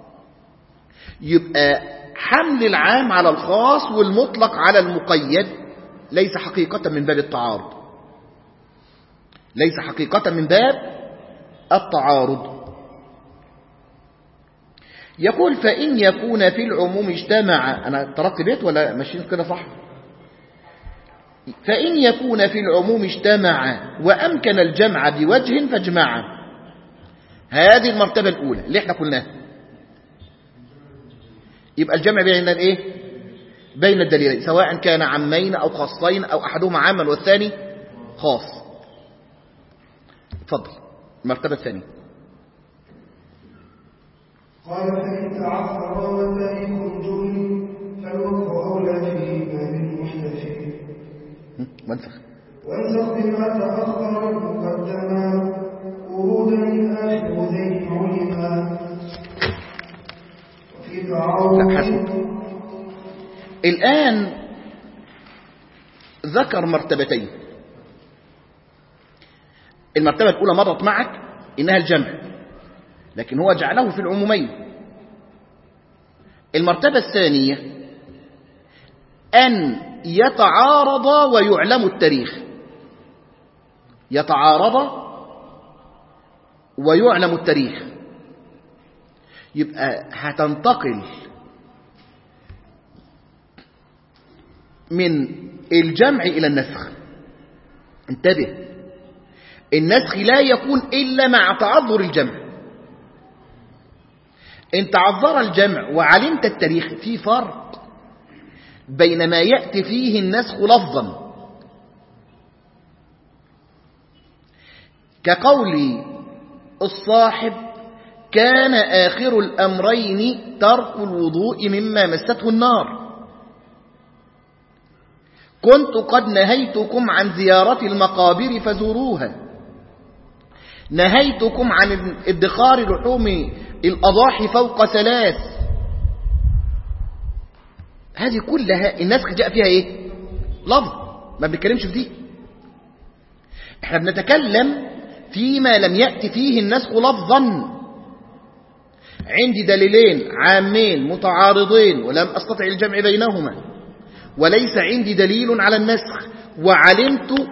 يبقى حمل العام على الخاص والمطلق على المقيد ليس حقيقة من باب التعارض، ليس حقيقة من باب التعارض. يقول: فإن يكون في العموم اجتمع. أنا طرقت بيت ولا ماشيين كده صح؟ فإن يكون في العموم اجتمع وأمكن الجمع بوجه فاجمع. هذه المرتبة الأولى اللي احنا قلناها. يبقى الجمع بين الايه؟ بين الدليلين، سواء كان عامين أو خاصين أو أحدهما عاما والثاني خاص. اتفضل. المرتبة الثانية. قال فإن تعثر وتاريخ جهل فالوقف أولى في باب المحدث. وانسخ وانسخ بما تأخر المقدما ورودا من آخر ذين علما وفي تعارض. الآن ذكر مرتبتين. المرتبة الأولى مرت معك إنها الجمع، لكن هو جعله في العمومين. المرتبة الثانية أن يتعارض ويعلم التاريخ، يتعارض ويعلم التاريخ. يبقى هتنتقل من الجمع إلى النسخ. انتبه، النسخ لا يكون إلا مع تعذر الجمع. إن تعذر الجمع وعلمت التاريخ، في فرق بين ما يأتي فيه النسخ لفظا كقول الصاحب كان آخر الأمرين ترك الوضوء مما مسته النار، كنت قد نهيتكم عن زيارة المقابر فزوروها، نهيتكم عن ادخار لحوم الأضاحي فوق ثلاث. هذه كلها النسخ جاء فيها ايه؟ لفظ، ما بنتكلمش في دي. احنا بنتكلم فيما لم يأتي فيه النسخ لفظا. عندي دليلين عامين متعارضين ولم أستطع الجمع بينهما، وليس عندي دليل على النسخ، وعلمت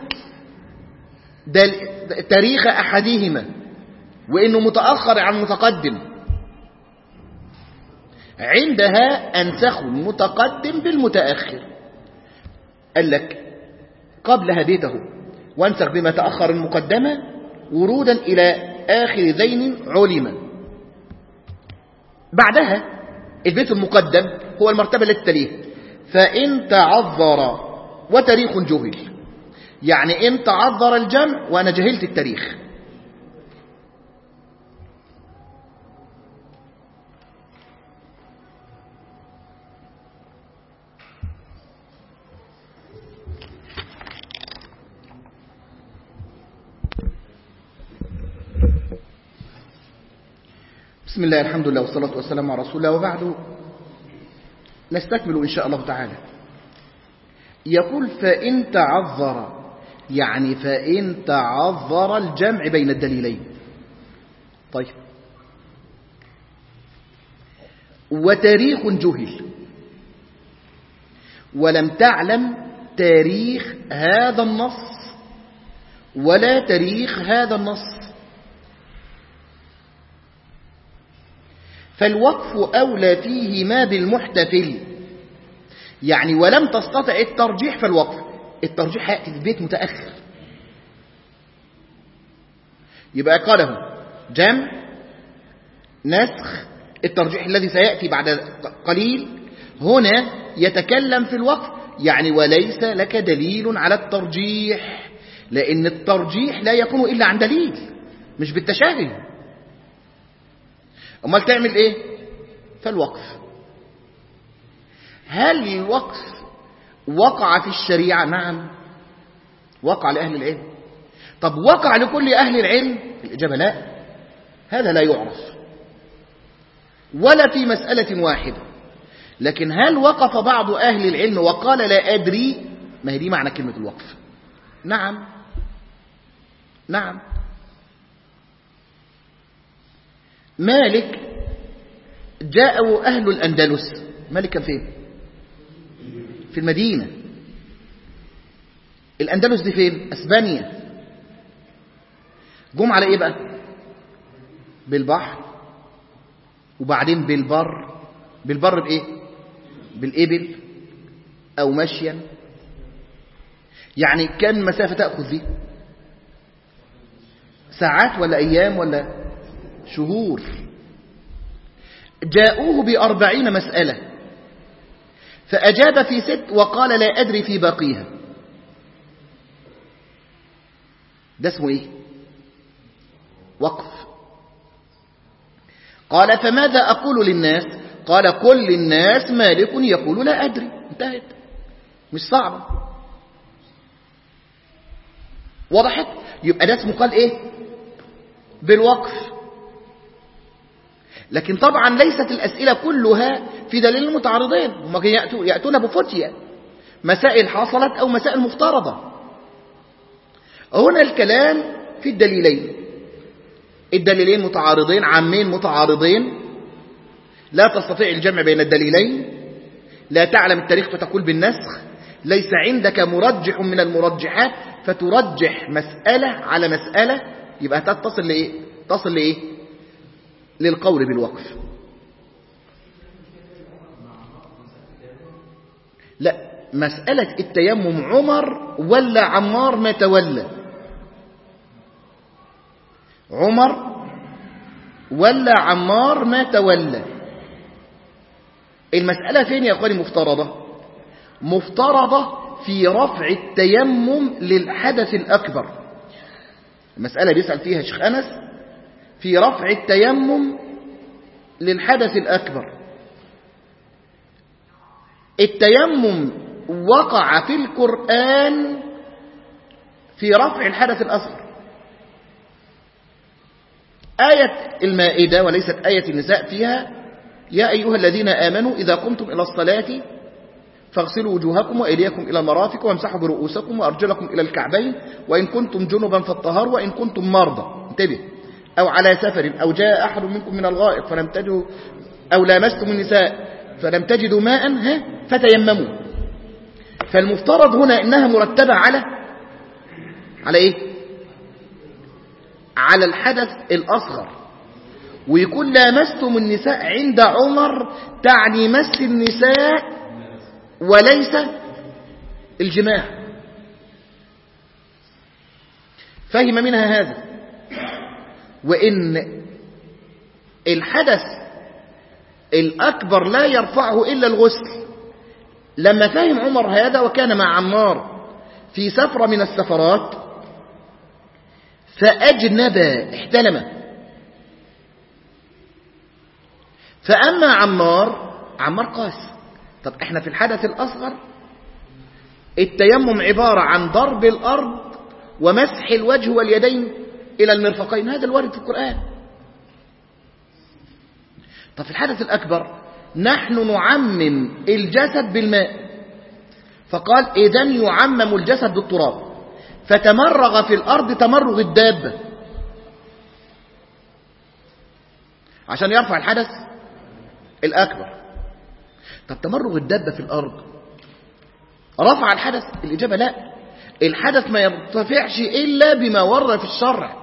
تاريخ أحدهما وإنه متأخر عن متقدم، عندها أنسخ المتقدم بالمتأخر. قال لك قبلها بيته وانسخ بما تأخر المقدمة ورودا إلى آخر ذين علما. بعدها البيت المقدم هو المرتبة التي تليه، فإن تعذر وتاريخ جهل، يعني إن تعذر الجمع وأنا جهلت التاريخ. بسم الله، الحمد لله والصلاة والسلام على رسول الله، وبعد نستكمل إن شاء الله تعالى. يقول فإن تعذر، يعني فإن تعذر الجمع بين الدليلين. طيب، وتاريخ جهل ولم تعلم تاريخ هذا النص ولا تاريخ هذا النص، فالوقف أولى فيهما بالمحتفل. يعني ولم تستطع الترجيح فالوقف. الترجيح هيأتي في البيت متأخر. يبقى قاله جمع، نسخ، الترجيح الذي سيأتي بعد قليل هنا يتكلم في الوقف. يعني وليس لك دليل على الترجيح، لأن الترجيح لا يكون إلا عن دليل، مش بالتشابه. أمال تعمل إيه؟ فالوقف. هل الوقف وقع في الشريعة؟ نعم، وقع لأهل العلم. طب وقع لكل أهل العلم؟ الإجابة لا، هذا لا يعرف ولا في مسألة واحدة. لكن هل وقف بعض أهل العلم وقال لا أدري؟ ما هي دي معنى كلمة الوقف. نعم نعم. مالك جاءوا أهل الأندلس. مالك كان فين؟ في المدينة. الأندلس دي فين؟ أسبانيا. جم على إيه بقى؟ بالبحر، وبعدين بالبر. بالبر بإيه؟ بالإبل أو مشيا. يعني كان مسافة تأخذ دي ساعات ولا أيام ولا شهور. جاءوه بأربعين مسألة فأجاب في ست وقال لا أدري في باقيها. ده اسمه إيه؟ وقف. قال فماذا أقول للناس؟ قال كل الناس مالك يقول لا أدري. انتهت، مش صعبة. وضحت؟ يبقى ده اسمه قال إيه؟ بالوقف. لكن طبعا ليست الأسئلة كلها في دليل المتعارضين، هم يأتون بفتية مسائل حصلت أو مسائل مفترضة. هنا الكلام في الدليلين، الدليلين متعارضين، عامين متعارضين، لا تستطيع الجمع بين الدليلين، لا تعلم التاريخ فتقول بالنسخ، ليس عندك مرجح من المرجحات فترجح مسألة على مسألة، يبقى تصل لإيه؟ تصل لإيه؟ للقول بالوقف. لا، مسألة التيمم عمر ولا عمار ما تولى؟ عمر ولا عمار ما تولى؟ المسألة فين يا أخواني مفترضة؟ مفترضة في رفع التيمم للحدث الأكبر. المسألة بيسأل فيها شيخ أنس في رفع التيمم للحدث الأكبر. التيمم وقع في القرآن في رفع الحدث الأصغر. آية المائدة وليست آية النساء فيها يا أيها الذين آمنوا إذا قمتم إلى الصلاة فاغسلوا وجوهكم وأيديكم إلى المرافق وامسحوا برؤوسكم وأرجلكم إلى الكعبين وإن كنتم جنبا فاطهروا وإن كنتم مرضى، انتبه، أو على سفر أو جاء أحد منكم من الغائط فلم تجدوا أو لامستم النساء فلم تجدوا ماء ها فتيمموا. فالمفترض هنا إنها مرتبة على على إيه؟ على الحدث الأصغر. ويكون لامستم النساء عند عمر تعني مس النساء وليس الجماع. فهم منها هذا. وإن الحدث الأكبر لا يرفعه إلا الغسل. لما فهم عمر هذا وكان مع عمار في سفرة من السفرات فأجنب احتلم، فأما عمار عمار قاس. طب احنا في الحدث الأصغر التيمم عبارة عن ضرب الأرض ومسح الوجه واليدين إلى المرفقين، هذا الوارد في القرآن. طب في الحدث الأكبر نحن نعمم الجسد بالماء، فقال إذن يعمم الجسد بالتراب، فتمرغ في الأرض تمرغ الدابة عشان يرفع الحدث الأكبر. طب تمرغ الدابة في الأرض رفع الحدث؟ الإجابة لا، الحدث ما يرتفعش إلا بما ورد في الشرع.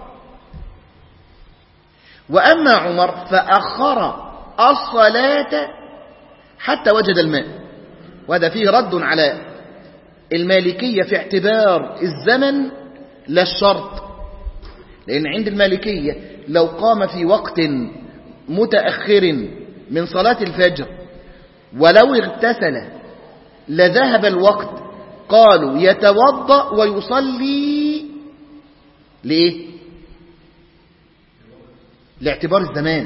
وأما عمر فأخر الصلاة حتى وجد الماء، وهذا فيه رد على المالكية في اعتبار الزمن لا الشرط، لأن عند المالكية لو قام في وقت متأخر من صلاة الفجر ولو اغتسل لذهب الوقت، قالوا يتوضأ ويصلي. ليه؟ لاعتبار الزمان،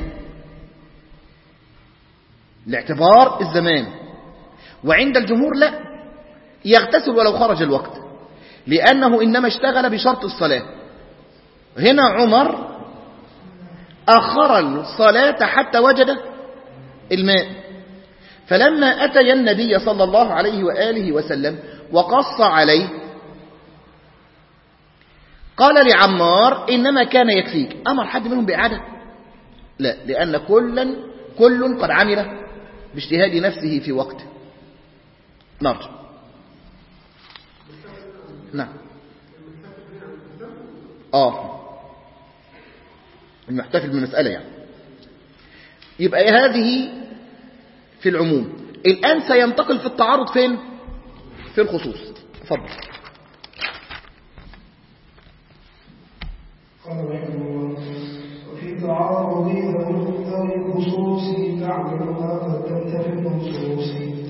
لاعتبار الزمان. وعند الجمهور لا، يغتسل ولو خرج الوقت، لأنه إنما اشتغل بشرط الصلاة. هنا عمر أخر الصلاة حتى وجد الماء، فلما أتي النبي صلى الله عليه وآله وسلم وقص عليه قال لعمار إنما كان يكفيك. أمر حد منهم بإعادة؟ لا، لأن كلا كل قد عمل باجتهاد نفسه في وقته. نرجع. نعم. آه المحتفل بالمسألة يعني. يبقى هذه في العموم. الآن سينتقل في التعارض فين؟ في الخصوص. تفضل. قال رحمه الله: وفي تعارض ذوي الخصوص تعمل ما قدمت في النصوص،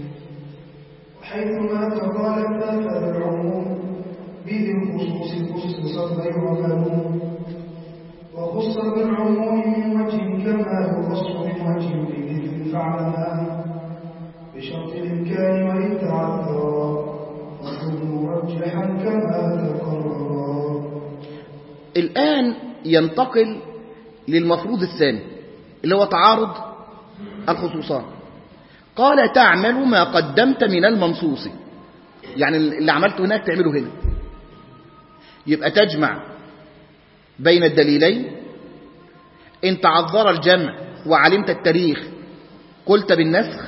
وحيثما تخالف فالعموم به الخصوص خصصت غير مفهوم، وخص بالعموم من وجه كما يخص من وجه بمثل فعلما بشرط الإمكان وإن تعذرا وكن مرجحا كما تقررا. الآن ينتقل للمفروض الثاني اللي هو تعارض الخصوصان. قال تعمل ما قدمت من المنصوص، يعني اللي عملته هناك تعمله هنا. يبقى تجمع بين الدليلين. إن تعذر الجمع وعلمت التاريخ قلت بالنسخ،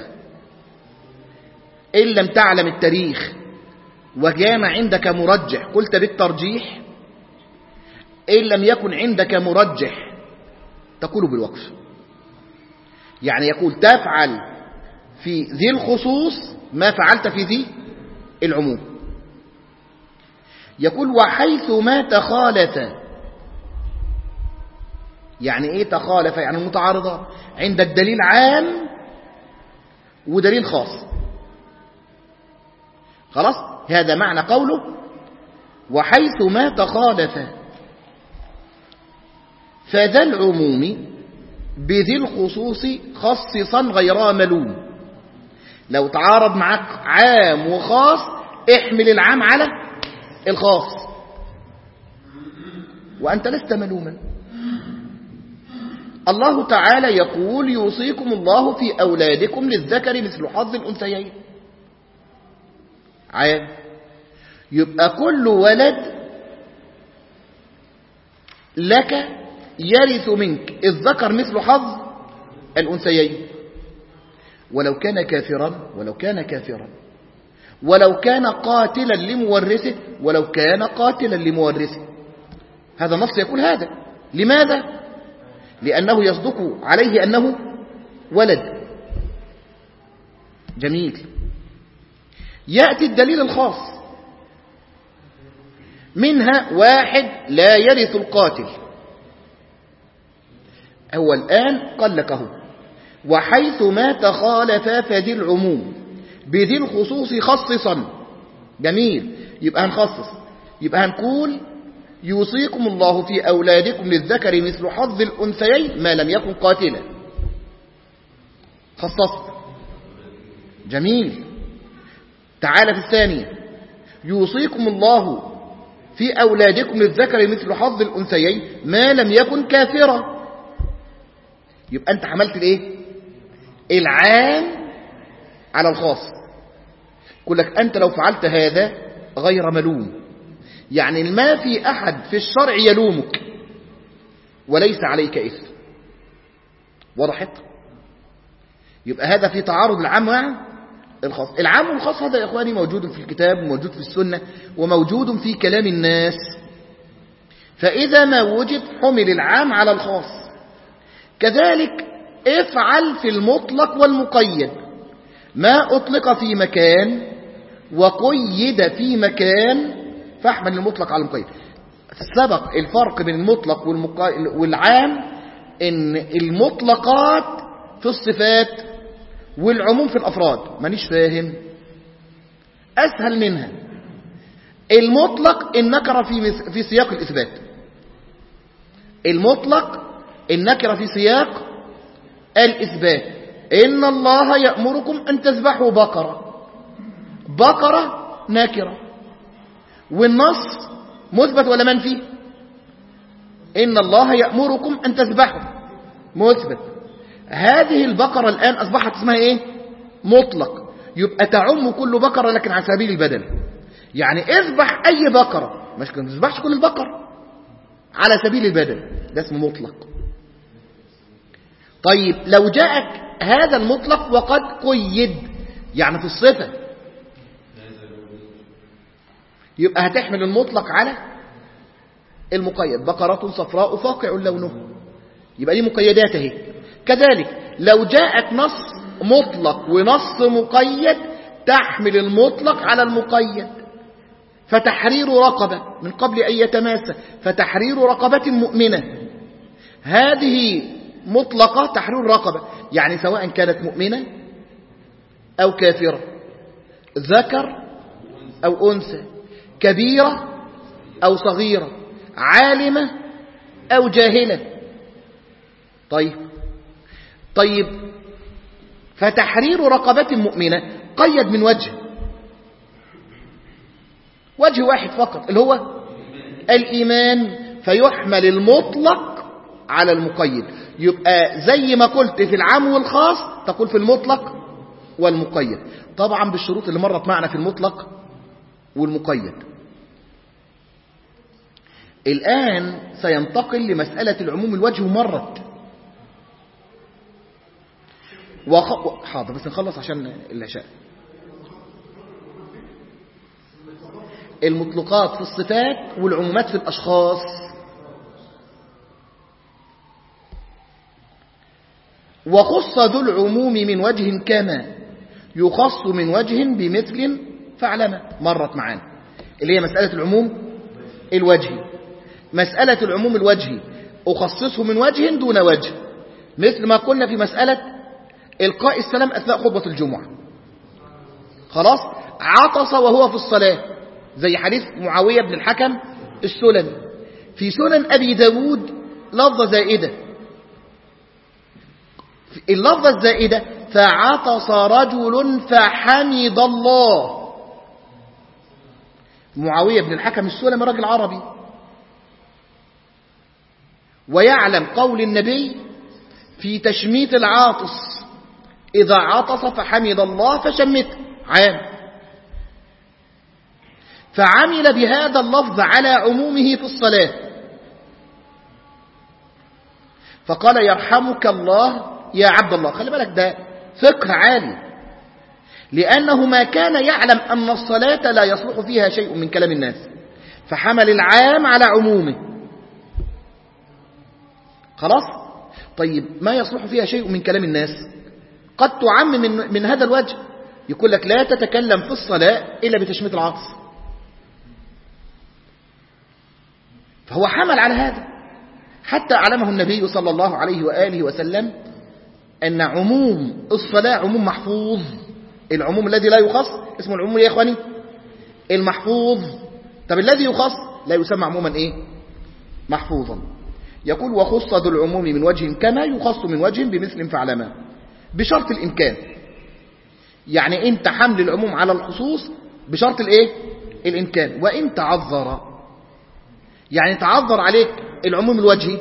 إن لم تعلم التاريخ وكان عندك مرجح قلت بالترجيح، إن لم يكن عندك مرجح تقول بالوقف. يعني يقول تفعل في ذي الخصوص ما فعلت في ذي العموم. يقول وحيث ما تخالف. يعني ايه تخالف؟ يعني متعارضة. عندك دليل عام ودليل خاص. خلاص، هذا معنى قوله وحيث ما تخالف فذا العموم بذي الخصوص خصصا غير ملوم. لو تعارض معك عام وخاص احمل العام على الخاص وأنت لست ملوما. الله تعالى يقول يوصيكم الله في أولادكم للذكر مثل حظ الأنثيين. عام، يبقى كل ولد لك يرث منك الذكر مثل حظ الأنثيين، ولو كان كافرا ولو كان كافرا ولو كان قاتلا لمورثه ولو كان قاتلا لمورثه. هذا النص يقول هذا. لماذا؟ لأنه يصدق عليه أنه ولد. جميل. يأتي الدليل الخاص منها واحد لا يرث القاتل. هو الآن قال لك اهو وحيث ما تخالف فذي العموم بذي الخصوص خصصا. جميل. يبقى هنخصص، يبقى هنقول يوصيكم الله في أولادكم للذكر مثل حظ الأنثيين ما لم يكن قاتلا. خصصت. جميل. تعال في الثانية يوصيكم الله في أولادكم للذكر مثل حظ الأنثيين ما لم يكن كافرا. يبقى أنت حملت الإيه؟ العام على الخاص. يقول لك أنت لو فعلت هذا غير ملوم، يعني ما في أحد في الشرع يلومك وليس عليك إثم. وضحت؟ يبقى هذا في تعارض العام مع الخاص. العام والخاص هذا يا إخواني موجود في الكتاب وموجود في السنة وموجود في كلام الناس. فإذا ما وجد حمل العام على الخاص. كذلك افعل في المطلق والمقيد. ما أطلق في مكان وقيد في مكان فاحمل المطلق على المقيد. سبق الفرق بين المطلق والعام ان المطلقات في الصفات والعموم في الأفراد. مانيش فاهم؟ أسهل منها. المطلق النكرة في في سياق الإثبات. المطلق النكرة في سياق الإثبات. إن الله يأمركم أن تذبحوا بقرة. بقرة نكرة والنص مثبت ولا منفي؟ إن الله يأمركم أن تذبحوا مثبت. هذه البقرة الآن أصبحت اسمها إيه؟ مطلق. يبقى تعم كل بقرة لكن على سبيل البدل. يعني اذبح أي بقرة، مش كنت تذبحش كل البقر على سبيل البدل، ده اسمه مطلق. طيب لو جاءك هذا المطلق وقد قيد يعني في الصفة، يبقى هتحمل المطلق على المقيد. بقرة صفراء فاقع لونه، يبقى دي مقيدات اهي. كذلك لو جاءك نص مطلق ونص مقيد تحمل المطلق على المقيد. فتحرير رقبة من قبل أن يتماسى، فتحرير رقبة مؤمنة. هذه مطلقة تحرير رقبة، يعني سواء كانت مؤمنة أو كافرة، ذكر أو أنثى، كبيرة أو صغيرة، عالمة أو جاهلا. طيب طيب فتحرير رقبة مؤمنة قيد من وجه وجه واحد فقط اللي هو الإيمان، فيحمل المطلق على المقيد. يبقى زي ما قلت في العام والخاص تقول في المطلق والمقيد، طبعا بالشروط اللي مرت معنا في المطلق والمقيد. الآن سينتقل لمسألة العموم الوجه مرت وخ... حاضر بس نخلص عشان العشاء. المطلقات في الصفات والعمومات في الأشخاص. وخص ذو العموم من وجه كما يخص من وجه بمثل فاعلم، مرت معانا اللي هي مسألة العموم الوجهي. مسألة العموم الوجهي أخصصه من وجه دون وجه، مثل ما قلنا في مسألة إلقاء السلام أثناء خطبة الجمعة. خلاص عطس وهو في الصلاة، زي حديث معاوية بن الحكم السلمي. في سنن أبي داود لفظة زائدة، اللفظة الزائدة فعطس رجل فحمد الله. معاوية بن الحكم السلمي رجل عربي ويعلم قول النبي في تشميت العاطس إذا عطس فحمد الله فشمته عام، فعمل بهذا اللفظ على عمومه في الصلاة، فقال يرحمك الله يا عبد الله. خلي بالك ده فقه عالي، لأنه ما كان يعلم أن الصلاة لا يصلح فيها شيء من كلام الناس، فحمل العام على عمومه. خلاص طيب ما يصلح فيها شيء من كلام الناس قد تعم من, من هذا الوجه، يقول لك لا تتكلم في الصلاة إلا بتشميت العطس، فهو حمل على هذا حتى أعلمه النبي صلى الله عليه وآله وسلم أن عموم الصلاة عموم محفوظ. العموم الذي لا يخص اسمه العموم يا إخواني المحفوظ. طب الذي يخص لا يسمى عموما إيه؟ محفوظا. يقول وخص ذو العموم من وجه كما يخص من وجه بمثل فاعلما، بشرط الإمكان. يعني أنت حمل العموم على الخصوص بشرط الإيه؟ الإمكان. وإن تعذر، يعني تعذر عليك العموم الوجهي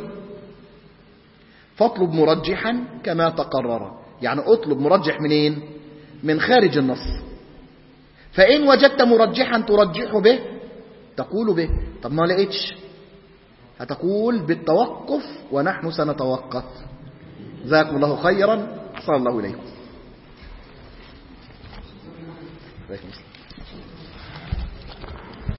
فاطلب مرجحا كما تقرر. يعني اطلب مرجح منين؟ من خارج النص. فإن وجدت مرجحا ترجح به تقول به. طب ما لقيتش هتقول بالتوقف ونحن سنتوقف. جزاكم الله خيرا، أحسن الله إليكم.